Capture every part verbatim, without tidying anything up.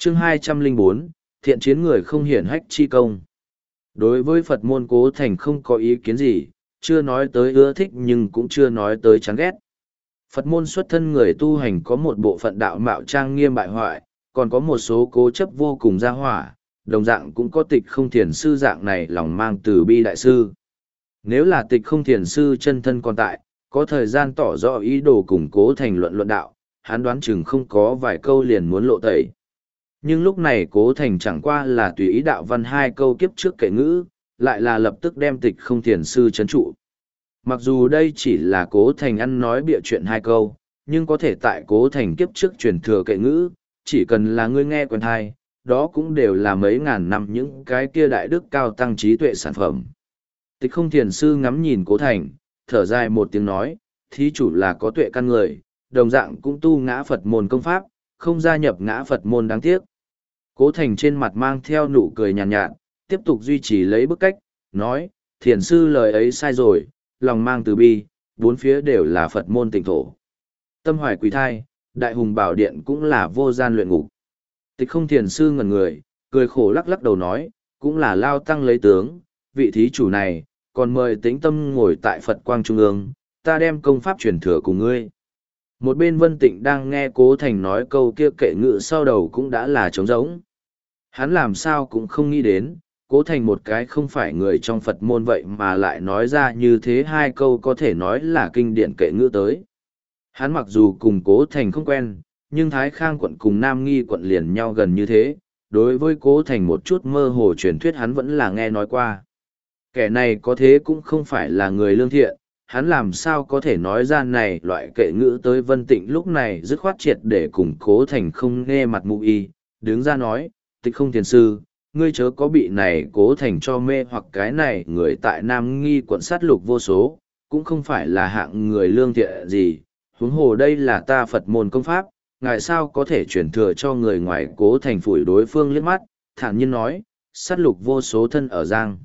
chương hai trăm lẻ bốn, thiện chiến người không hiển hách chi công. Đối với Phật môn Cố Thành không có ý kiến gì, chưa nói tới ưa thích nhưng cũng chưa nói tới chán ghét. Phật môn xuất thân người tu hành có một bộ phận đạo mạo trang nghiêm bại hoại, còn có một số cố chấp vô cùng gia hỏa, đồng dạng cũng có tịch không thiền sư dạng này lòng mang từ bi đại sư. Nếu là tịch không thiền sư chân thân còn tại, có thời gian tỏ rõ ý đồ củng Cố Thành luận luận đạo, hắn đoán chừng không có vài câu liền muốn lộ tẩy. Nhưng lúc này Cố Thành chẳng qua là tùy ý đạo văn hai câu kiếp trước kệ ngữ, lại là lập tức đem tịch không thiền sư chấn trụ. Mặc dù đây chỉ là Cố Thành ăn nói bịa chuyện hai câu, nhưng có thể tại Cố Thành kiếp trước truyền thừa kệ ngữ, chỉ cần là ngươi nghe quen thai, đó cũng đều là mấy ngàn năm những cái kia đại đức cao tăng trí tuệ sản phẩm. Tịch không thiền sư ngắm nhìn Cố Thành, thở dài một tiếng nói, thí chủ là có tuệ căn người, đồng dạng cũng tu ngã Phật môn công pháp, không gia nhập ngã Phật môn đáng tiếc. Cố Thành trên mặt mang theo nụ cười nhàn nhạt, nhạt, tiếp tục duy trì lấy bức cách, nói, thiền sư lời ấy sai rồi, lòng mang từ bi, bốn phía đều là Phật môn tịnh thổ. Tâm hoài quý thai, đại hùng bảo điện cũng là vô gian luyện ngục. Tịch không thiền sư ngẩn người, cười khổ lắc lắc đầu nói, cũng là lao tăng lấy tướng, vị thí chủ này, còn mời tĩnh tâm ngồi tại Phật quang trung ương, ta đem công pháp truyền thừa cùng ngươi. Một bên Vân Tịnh đang nghe Cố Thành nói câu kia kệ ngự sau đầu cũng đã là trống rỗng. Hắn làm sao cũng không nghĩ đến, Cố Thành một cái không phải người trong Phật môn vậy mà lại nói ra như thế hai câu có thể nói là kinh điển kệ ngữ tới. Hắn mặc dù cùng Cố Thành không quen, nhưng Thái Khang quận cùng Nam Nghi quận liền nhau gần như thế, đối với Cố Thành một chút mơ hồ truyền thuyết hắn vẫn là nghe nói qua. Kẻ này có thế cũng không phải là người lương thiện, hắn làm sao có thể nói ra này loại kệ ngữ tới Vân Tịnh lúc này dứt khoát triệt để củng Cố Thành không nghe mặt mụ y, đứng ra nói, tịch không thiền sư, ngươi chớ có bị này Cố Thành cho mê hoặc cái này người tại Nam Nghi quận sát lục vô số, cũng không phải là hạng người lương thiện gì, huống hồ đây là ta Phật môn công pháp, ngài sao có thể chuyển thừa cho người ngoài. Cố Thành phủi đối phương liếc mắt, thản nhiên nói, sát lục vô số thân ở giang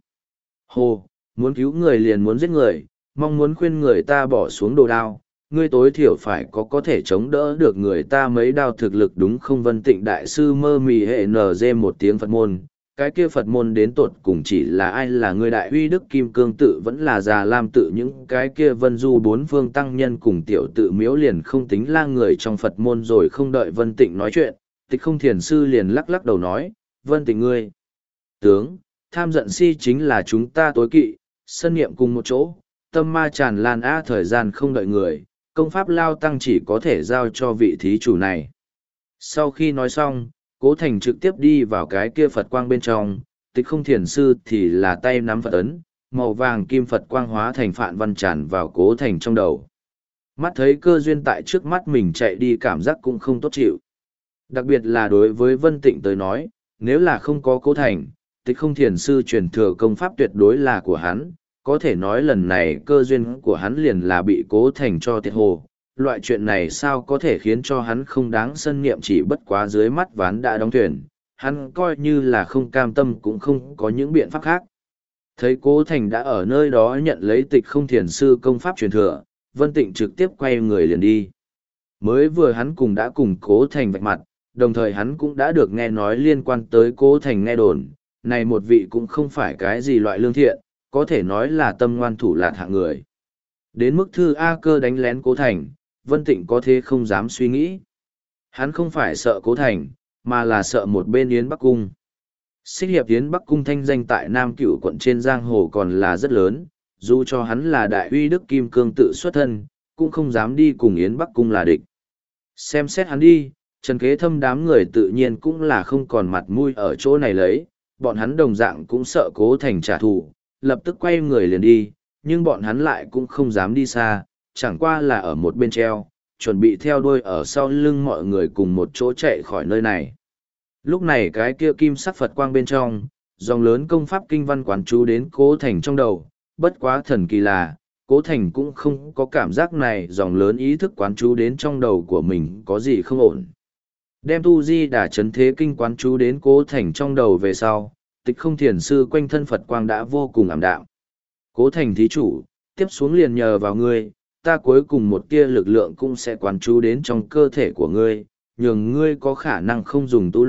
hồ, muốn cứu người liền muốn giết người, mong muốn khuyên người ta bỏ xuống đồ đao, ngươi tối thiểu phải có có thể chống đỡ được người ta mấy đao thực lực đúng không? Vân Tịnh đại sư mơ mì hệ nờ dê một tiếng Phật môn, cái kia Phật môn đến tột cùng chỉ là ai, là người đại uy đức kim cương tự vẫn là già lam tự, những cái kia vân du bốn phương tăng nhân cùng tiểu tự miếu liền không tính là người trong Phật môn rồi. Không đợi Vân Tịnh nói chuyện, tịch không thiền sư liền lắc lắc đầu nói, Vân Tịnh ngươi tướng tham giận si chính là chúng ta tối kỵ, sân niệm cùng một chỗ, tâm ma tràn lan á, thời gian không đợi người, công pháp lao tăng chỉ có thể giao cho vị thí chủ này. Sau khi nói xong, Cố Thành trực tiếp đi vào cái kia Phật quang bên trong, tịch không thiền sư thì là tay nắm Phật ấn, màu vàng kim Phật quang hóa thành phạn văn tràn vào Cố Thành trong đầu. Mắt thấy cơ duyên tại trước mắt mình chạy đi, cảm giác cũng không tốt chịu. Đặc biệt là đối với Vân Tịnh tới nói, nếu là không có Cố Thành, tịch không thiền sư truyền thừa công pháp tuyệt đối là của hắn, có thể nói lần này cơ duyên của hắn liền là bị Cố Thành cho tiệt hồ. Loại chuyện này sao có thể khiến cho hắn không đáng sân niệm, chỉ bất quá dưới mắt ván đã đóng thuyền, hắn coi như là không cam tâm cũng không có những biện pháp khác. Thấy Cố Thành đã ở nơi đó nhận lấy tịch không thiền sư công pháp truyền thừa, Vân Tịnh trực tiếp quay người liền đi. Mới vừa hắn cùng đã cùng Cố Thành vạch mặt, đồng thời hắn cũng đã được nghe nói liên quan tới Cố Thành nghe đồn, này một vị cũng không phải cái gì loại lương thiện, có thể nói là tâm ngoan thủ lạt hạng người. Đến mức Thư A Cơ đánh lén Cố Thành, Vân Tịnh có thế không dám suy nghĩ. Hắn không phải sợ Cố Thành, mà là sợ một bên Yến Bắc Cung. Xích hiệp Yến Bắc Cung thanh danh tại Nam Cửu quận trên giang hồ còn là rất lớn, dù cho hắn là đại uy đức kim cương tự xuất thân, cũng không dám đi cùng Yến Bắc Cung là địch. Xem xét hắn đi, Trần Kế Thâm đám người tự nhiên cũng là không còn mặt mũi ở chỗ này lấy, bọn hắn đồng dạng cũng sợ Cố Thành trả thù, lập tức quay người liền đi, nhưng bọn hắn lại cũng không dám đi xa, chẳng qua là ở một bên treo, chuẩn bị theo đuôi ở sau lưng mọi người cùng một chỗ chạy khỏi nơi này. Lúc này cái kia kim sắc Phật quang bên trong, dòng lớn công pháp kinh văn quán chú đến Cố Thành trong đầu, bất quá thần kỳ là, Cố Thành cũng không có cảm giác này dòng lớn ý thức quán chú đến trong đầu của mình có gì không ổn. Đem tu di đà chấn thế kinh quán chú đến Cố Thành trong đầu về sau, tịch không thiền sư quanh thân Phật quang đã vô cùng ảm đạm. Cố Thành thí chủ, tiếp xuống liền nhờ vào ngươi, ta cuối cùng một tia lực lượng cũng sẽ quán chú đến trong cơ thể của ngươi, nhường ngươi có khả năng không dùng tu luyện,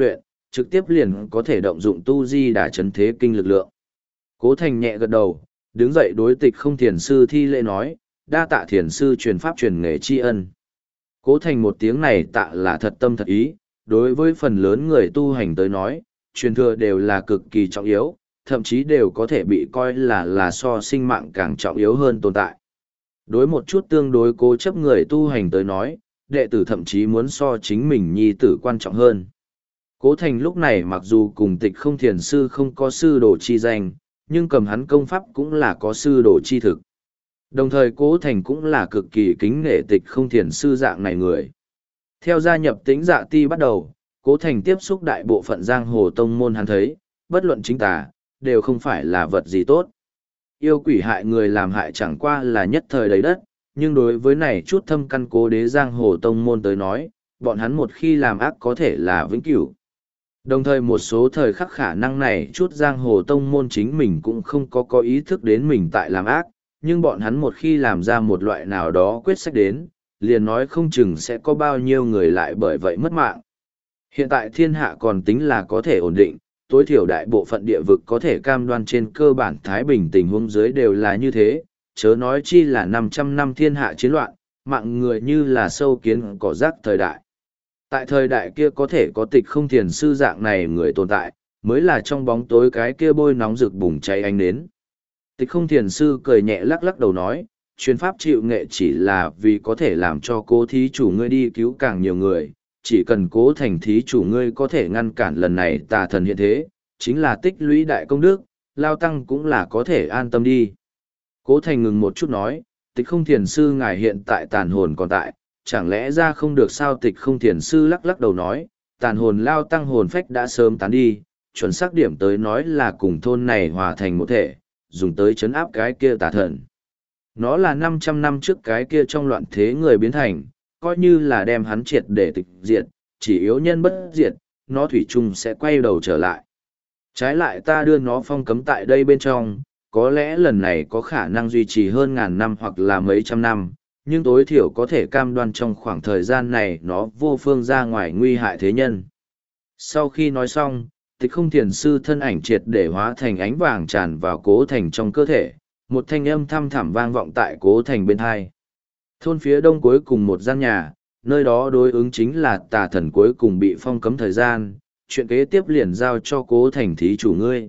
trực tiếp liền có thể động dụng tu di đà chấn thế kinh lực lượng. Cố Thành nhẹ gật đầu, đứng dậy đối Tịch Không Thiền sư thi lễ nói, đa tạ thiền sư truyền pháp truyền nghề tri ân. Cố Thành một tiếng này tạ là thật tâm thật ý, đối với phần lớn người tu hành tới nói, truyền thừa đều là cực kỳ trọng yếu, thậm chí đều có thể bị coi là là so sinh mạng càng trọng yếu hơn tồn tại. Đối một chút tương đối cố chấp người tu hành tới nói, đệ tử thậm chí muốn so chính mình nhi tử quan trọng hơn. Cố Thành lúc này mặc dù cùng Tịch Không Thiền sư không có sư đồ chi danh, nhưng cầm hắn công pháp cũng là có sư đồ chi thực. Đồng thời Cố Thành cũng là cực kỳ kính nể Tịch Không Thiền sư dạng này người. Theo gia nhập Tĩnh Dạ Ti bắt đầu, Cố Thành tiếp xúc đại bộ phận giang hồ tông môn hắn thấy, bất luận chính tà, đều không phải là vật gì tốt. Yêu quỷ hại người làm hại chẳng qua là nhất thời đầy đất, nhưng đối với này chút thâm căn cố đế giang hồ tông môn tới nói, bọn hắn một khi làm ác có thể là vĩnh cửu. Đồng thời một số thời khắc khả năng này chút giang hồ tông môn chính mình cũng không có có ý thức đến mình tại làm ác, nhưng bọn hắn một khi làm ra một loại nào đó quyết sách đến, liền nói không chừng sẽ có bao nhiêu người lại bởi vậy mất mạng. Hiện tại thiên hạ còn tính là có thể ổn định, tối thiểu đại bộ phận địa vực có thể cam đoan trên cơ bản thái bình tình huống dưới đều là như thế, chớ nói chi là năm trăm năm thiên hạ chiến loạn, mạng người như là sâu kiến cỏ rác thời đại. Tại thời đại kia có thể có Tịch Không Thiền sư dạng này người tồn tại, mới là trong bóng tối cái kia bôi nóng rực bùng cháy ánh nến. Tịch Không Thiền sư cười nhẹ lắc lắc đầu nói, truyền pháp chịu nghệ chỉ là vì có thể làm cho cố thí chủ ngươi đi cứu càng nhiều người, chỉ cần Cố Thành thí chủ ngươi có thể ngăn cản lần này tà thần hiện thế, chính là tích lũy đại công đức, lao tăng cũng là có thể an tâm đi. Cố Thành ngừng một chút nói, Tịch Không Thiền sư ngài hiện tại tàn hồn còn tại, chẳng lẽ ra không được sao? Tịch Không Thiền sư lắc lắc đầu nói, tàn hồn lao tăng hồn phách đã sớm tán đi, chuẩn xác điểm tới nói là cùng thôn này hòa thành một thể, dùng tới chấn áp cái kia tà thần. Nó là năm trăm năm trước cái kia trong loạn thế người biến thành, coi như là đem hắn triệt để tịch diệt, chỉ yếu nhân bất diệt, nó thủy chung sẽ quay đầu trở lại. Trái lại ta đưa nó phong cấm tại đây bên trong, có lẽ lần này có khả năng duy trì hơn ngàn năm hoặc là mấy trăm năm, nhưng tối thiểu có thể cam đoan trong khoảng thời gian này nó vô phương ra ngoài nguy hại thế nhân. Sau khi nói xong, Tịch Không Thiền sư thân ảnh triệt để hóa thành ánh vàng tràn vào Cố Thành trong cơ thể, một thanh âm thăm thẳm vang vọng tại Cố Thành bên hai. Thôn phía đông cuối cùng một gian nhà, nơi đó đối ứng chính là tà thần cuối cùng bị phong cấm thời gian, chuyện kế tiếp liền giao cho Cố Thành thí chủ ngươi.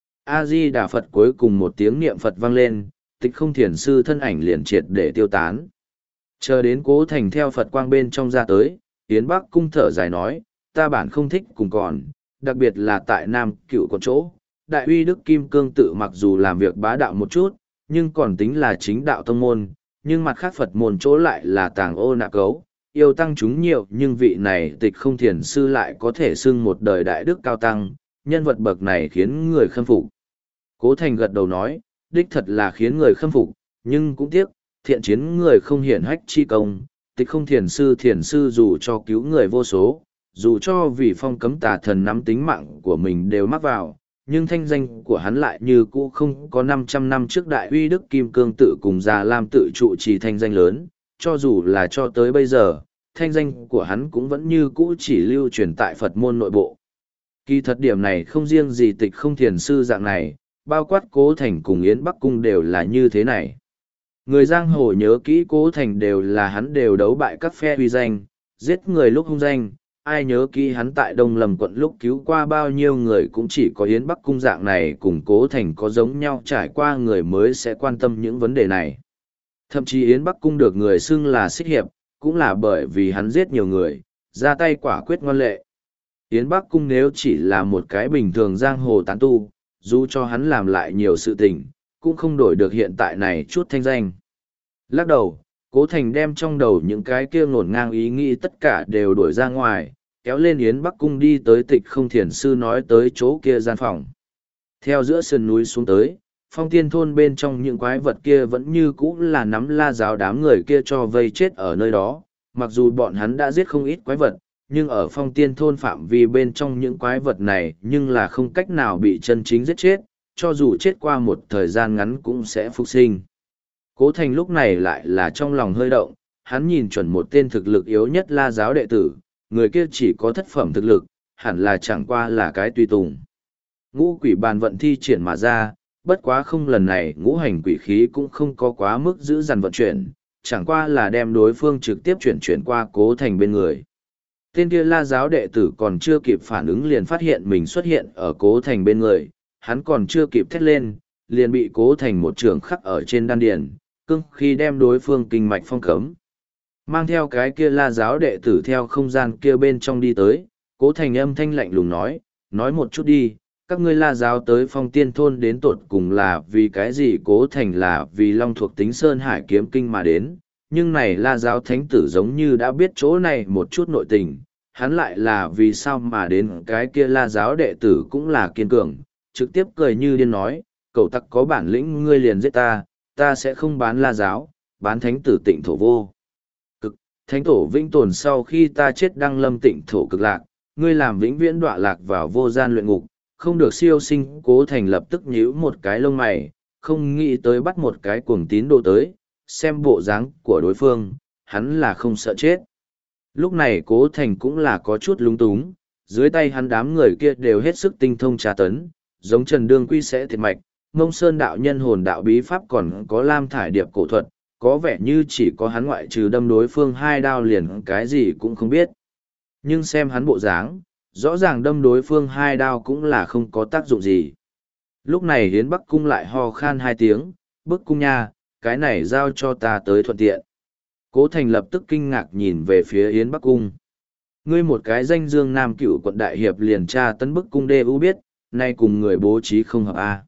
A-di Đà Phật, cuối cùng một tiếng niệm Phật vang lên, Tịch Không Thiền sư thân ảnh liền triệt để tiêu tán. Chờ đến Cố Thành theo Phật quang bên trong ra tới, Yến Bắc cung thở dài nói, ta bản không thích cùng còn, đặc biệt là tại Nam Cựu có chỗ, Đại uy Đức Kim Cương tự mặc dù làm việc bá đạo một chút, nhưng còn tính là chính đạo tông môn, nhưng mặt khác Phật môn chỗ lại là tàng ô nạ cấu, yêu tăng chúng nhiều, nhưng vị này Tịch Không Thiền sư lại có thể xưng một đời đại đức cao tăng, nhân vật bậc này khiến người khâm phục. Cố Thành gật đầu nói, đích thật là khiến người khâm phục, nhưng cũng tiếc, thiện chiến người không hiển hách chi công, Tịch Không Thiền sư thiền sư dù cho cứu người vô số, dù cho vì phong cấm tà thần nắm tính mạng của mình đều mắc vào, nhưng thanh danh của hắn lại như cũ không có năm trăm năm trước Đại uy Đức Kim Cương tự cùng Già Lam tự trụ trì thanh danh lớn, cho dù là cho tới bây giờ, thanh danh của hắn cũng vẫn như cũ chỉ lưu truyền tại Phật môn nội bộ. Kỳ thật điểm này không riêng gì Tịch Không Thiền sư dạng này, bao quát Cố Thành cùng Yến Bắc cung đều là như thế này. Người giang hồ nhớ kỹ Cố Thành đều là hắn đều đấu bại các phe uy danh, giết người lúc hung danh, ai nhớ kỹ hắn tại Đông Lâm quận lúc cứu qua bao nhiêu người cũng chỉ có Yến Bắc cung dạng này cùng Cố Thành có giống nhau trải qua người mới sẽ quan tâm những vấn đề này. Thậm chí Yến Bắc cung được người xưng là xích hiệp, cũng là bởi vì hắn giết nhiều người, ra tay quả quyết ngoan lệ. Yến Bắc cung nếu chỉ là một cái bình thường giang hồ tán tu, dù cho hắn làm lại nhiều sự tình, cũng không đổi được hiện tại này chút thanh danh. Lắc đầu, Cố Thành đem trong đầu những cái kia ngổn ngang ý nghĩ tất cả đều đuổi ra ngoài, kéo lên Yến Bắc cung đi tới Tịch Không Thiền sư nói tới chỗ kia gian phòng. Theo giữa sườn núi xuống tới, Phong Tiên thôn bên trong những quái vật kia vẫn như cũ là nắm la giáo đám người kia cho vây chết ở nơi đó, mặc dù bọn hắn đã giết không ít quái vật, nhưng ở Phong Tiên thôn phạm vi bên trong những quái vật này nhưng là không cách nào bị chân chính giết chết, cho dù chết qua một thời gian ngắn cũng sẽ phục sinh. Cố Thành lúc này lại là trong lòng hơi động, hắn nhìn chuẩn một tên thực lực yếu nhất la giáo đệ tử, người kia chỉ có thất phẩm thực lực, hẳn là chẳng qua là cái tùy tùng. Ngũ quỷ bàn vận thi triển mà ra, bất quá không lần này ngũ hành quỷ khí cũng không có quá mức giữ dằn vận chuyển, chẳng qua là đem đối phương trực tiếp chuyển chuyển qua Cố Thành bên người. Tên kia La giáo đệ tử còn chưa kịp phản ứng liền phát hiện mình xuất hiện ở Cố Thành bên người, hắn còn chưa kịp thét lên, liền bị Cố Thành một trường khắc ở trên đan điền, cưng khi đem đối phương kinh mạch phong cấm. Mang theo cái kia La giáo đệ tử theo không gian kia bên trong đi tới, Cố Thành âm thanh lạnh lùng nói, nói một chút đi, các ngươi La giáo tới Phong Tiên thôn đến tột cùng là vì cái gì? Cố Thành là vì Long thuộc tính Sơn Hải kiếm kinh mà đến, nhưng này La giáo thánh tử giống như đã biết chỗ này một chút nội tình, hắn lại là vì sao mà đến? Cái kia La giáo đệ tử cũng là kiên cường, trực tiếp cười như điên nói, cậu tặc có bản lĩnh ngươi liền giết ta, ta sẽ không bán La giáo, bán thánh tử Tịnh thổ vô cực, thánh thổ vĩnh tồn sau khi ta chết đăng lâm Tịnh thổ cực lạc, ngươi làm vĩnh viễn đọa lạc vào vô gian luyện ngục, không được siêu sinh. Cố Thành lập tức nhíu một cái lông mày, không nghĩ tới bắt một cái cuồng tín đồ tới, xem bộ dáng của đối phương, hắn là không sợ chết. Lúc này Cố Thành cũng là có chút lung túng, dưới tay hắn đám người kia đều hết sức tinh thông tra tấn, giống Trần Đương Quy sẽ thiệt mạch, Mông Sơn đạo nhân hồn đạo bí pháp còn có Lam Thải Điệp cổ thuật, có vẻ như chỉ có hắn ngoại trừ đâm đối phương hai đao liền cái gì cũng không biết. Nhưng xem hắn bộ dáng, rõ ràng đâm đối phương hai đao cũng là không có tác dụng gì. Lúc này Hiến Bắc Cung lại ho khan hai tiếng, bức cung nha, cái này giao cho ta tới thuận tiện. Cố Thành lập tức kinh ngạc nhìn về phía Yến Bắc Cung. Ngươi một cái danh dương nam cựu quận đại hiệp liền tra tấn bức cung đê u biết, nay cùng người bố trí không hợp a.